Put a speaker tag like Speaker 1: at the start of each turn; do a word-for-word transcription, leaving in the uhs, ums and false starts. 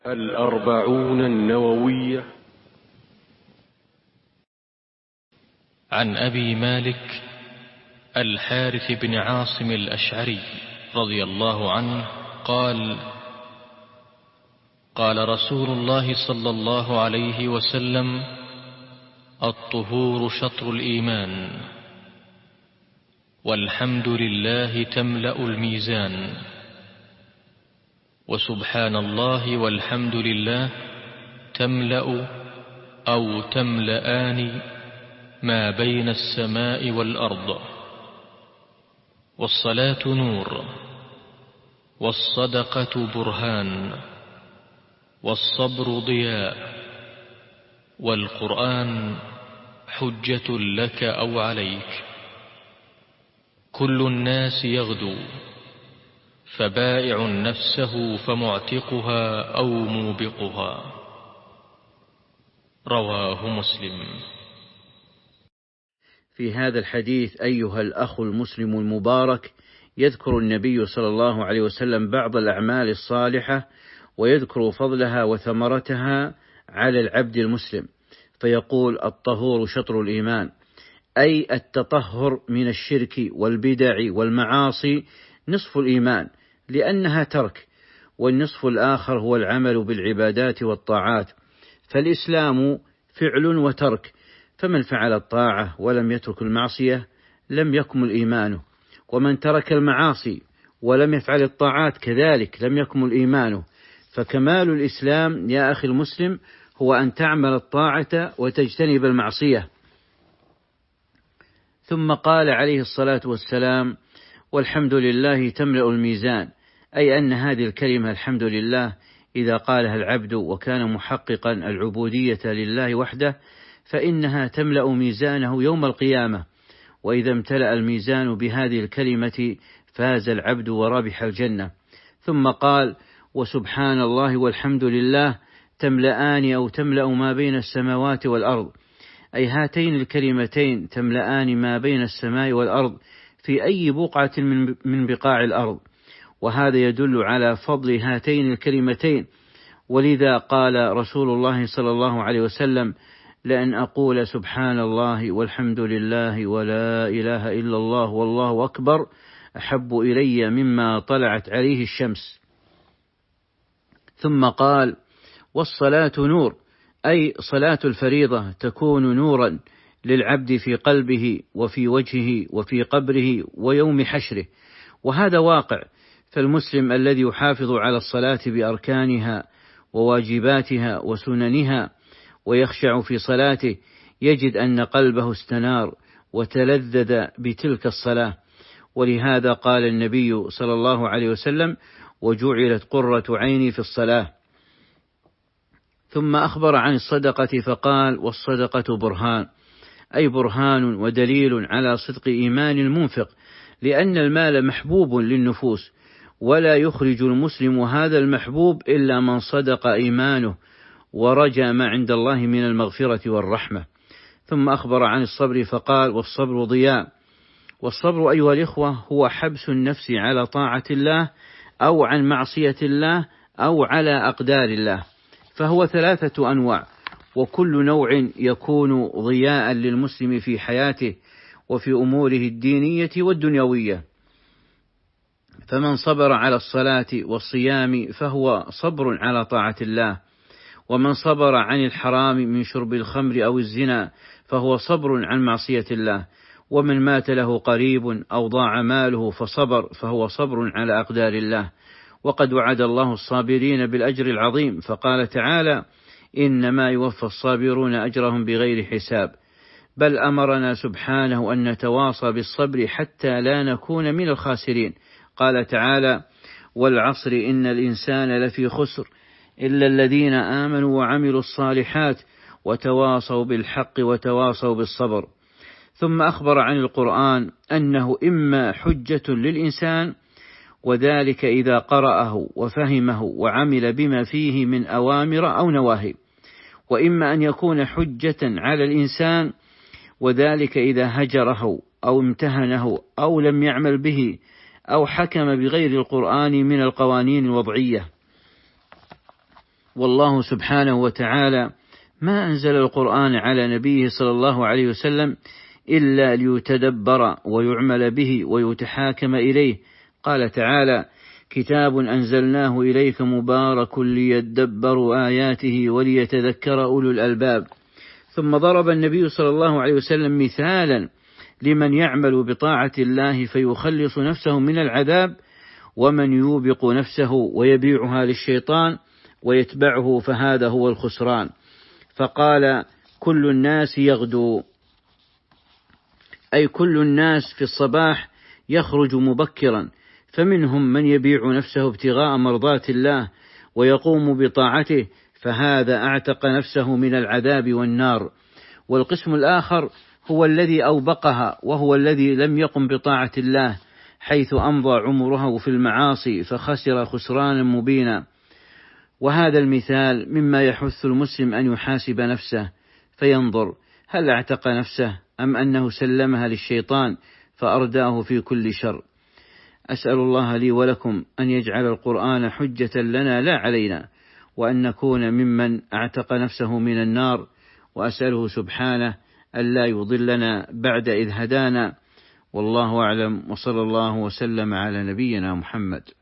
Speaker 1: الأربعون النووية.
Speaker 2: عن أبي مالك الحارث بن عاصم الأشعري رضي الله عنه قال: قال رسول الله صلى الله عليه وسلم: الطهور شطر الإيمان، والحمد لله تملأ الميزان، وسبحان الله والحمد لله تملأ أو تملأان ما بين السماء والأرض، والصلاة نور، والصدقة برهان، والصبر ضياء، والقرآن حجة لك أو عليك. كل الناس يغدو، فبائع نفسه فمعتقها أو موبقها. رواه مسلم.
Speaker 3: في هذا الحديث أيها الأخ المسلم المبارك يذكر النبي صلى الله عليه وسلم بعض الأعمال الصالحة ويذكر فضلها وثمرتها على العبد المسلم، فيقول: الطهور شطر الإيمان، أي التطهر من الشرك والبدع والمعاصي نصف الإيمان، لأنها ترك، والنصف الآخر هو العمل بالعبادات والطاعات. فالإسلام فعل وترك، فمن فعل الطاعة ولم يترك المعصية لم يكمل إيمانه، ومن ترك المعاصي ولم يفعل الطاعات كذلك لم يكمل إيمانه. فكمال الإسلام يا أخي المسلم هو أن تعمل الطاعة وتجتنب المعصية. ثم قال عليه الصلاة والسلام: والحمد لله تملأ الميزان، أي أن هذه الكلمة الحمد لله إذا قالها العبد وكان محققا العبودية لله وحده فإنها تملأ ميزانه يوم القيامة، وإذا امتلأ الميزان بهذه الكلمة فاز العبد وربح الجنة. ثم قال: وسبحان الله والحمد لله تملأان أو تملأ ما بين السماوات والأرض، أي هاتين الكلمتين تملأان ما بين السماء والأرض في أي بقعة من بقاع الأرض، وهذا يدل على فضل هاتين الكلمتين. ولذا قال رسول الله صلى الله عليه وسلم: لأن أقول سبحان الله والحمد لله ولا إله إلا الله والله أكبر أحب إلي مما طلعت عليه الشمس. ثم قال: والصلاة نور، أي صلاة الفريضة تكون نورا للعبد في قلبه وفي وجهه وفي قبره ويوم حشره، وهذا واقع. فالمسلم الذي يحافظ على الصلاة بأركانها وواجباتها وسننها ويخشع في صلاته يجد أن قلبه استنار وتلذذ بتلك الصلاة. ولهذا قال النبي صلى الله عليه وسلم: وجعلت قرة عيني في الصلاة. ثم أخبر عن الصدقة فقال: والصدقة برهان، أي برهان ودليل على صدق إيمان المنفق، لأن المال محبوب للنفوس، ولا يخرج المسلم هذا المحبوب إلا من صدق إيمانه ورجى ما عند الله من المغفرة والرحمة. ثم أخبر عن الصبر فقال: والصبر ضياء. والصبر أيها الإخوة هو حبس النفس على طاعة الله أو عن معصية الله أو على أقدار الله، فهو ثلاثة أنواع، وكل نوع يكون ضياء للمسلم في حياته وفي أموره الدينية والدنيوية. فمن صبر على الصلاة والصيام فهو صبر على طاعة الله، ومن صبر عن الحرام من شرب الخمر أو الزنا فهو صبر عن معصية الله، ومن مات له قريب أو ضاع ماله فصبر فهو صبر على أقدار الله. وقد وعد الله الصابرين بالأجر العظيم، فقال تعالى: إنما يوفى الصابرون أجرهم بغير حساب. بل أمرنا سبحانه أن نتواصى بالصبر حتى لا نكون من الخاسرين. قال تعالى: والعصر إن الإنسان لفي خسر إلا الذين آمنوا وعملوا الصالحات وتواصوا بالحق وتواصوا بالصبر. ثم أخبر عن القرآن أنه إما حجة للإنسان، وذلك إذا قرأه وفهمه وعمل بما فيه من أوامر أو نواهي، وإما أن يكون حجة على الإنسان، وذلك إذا هجره أو امتهنه أو لم يعمل به أو حكم بغير القرآن من القوانين الوضعية. والله سبحانه وتعالى ما أنزل القرآن على نبيه صلى الله عليه وسلم إلا ليتدبر ويعمل به ويتحاكم إليه. قال تعالى: كتاب أنزلناه إليك مبارك ليدبروا آياته وليتذكر أولو الألباب. ثم ضرب النبي صلى الله عليه وسلم مثالا لمن يعمل بطاعة الله فيخلص نفسه من العذاب، ومن يوبق نفسه ويبيعها للشيطان ويتبعه فهذا هو الخسران. فقال: كل الناس يغدو، أي كل الناس في الصباح يخرج مبكرا، فمنهم من يبيع نفسه ابتغاء مرضات الله ويقوم بطاعته، فهذا اعتق نفسه من العذاب والنار. والقسم الآخر هو الذي أوبقها، وهو الذي لم يقم بطاعة الله، حيث أمضى عمره في المعاصي فخسر خسرانا مبينا. وهذا المثال مما يحث المسلم أن يحاسب نفسه فينظر هل اعتق نفسه أم أنه سلمها للشيطان فأرداه في كل شر. أسأل الله لي ولكم أن يجعل القرآن حجة لنا لا علينا، وأن نكون ممن اعتق نفسه من النار، وأسأله سبحانه ألا يضلنا بعد إذ هدانا. والله أعلم، وصلى الله وسلم على نبينا محمد.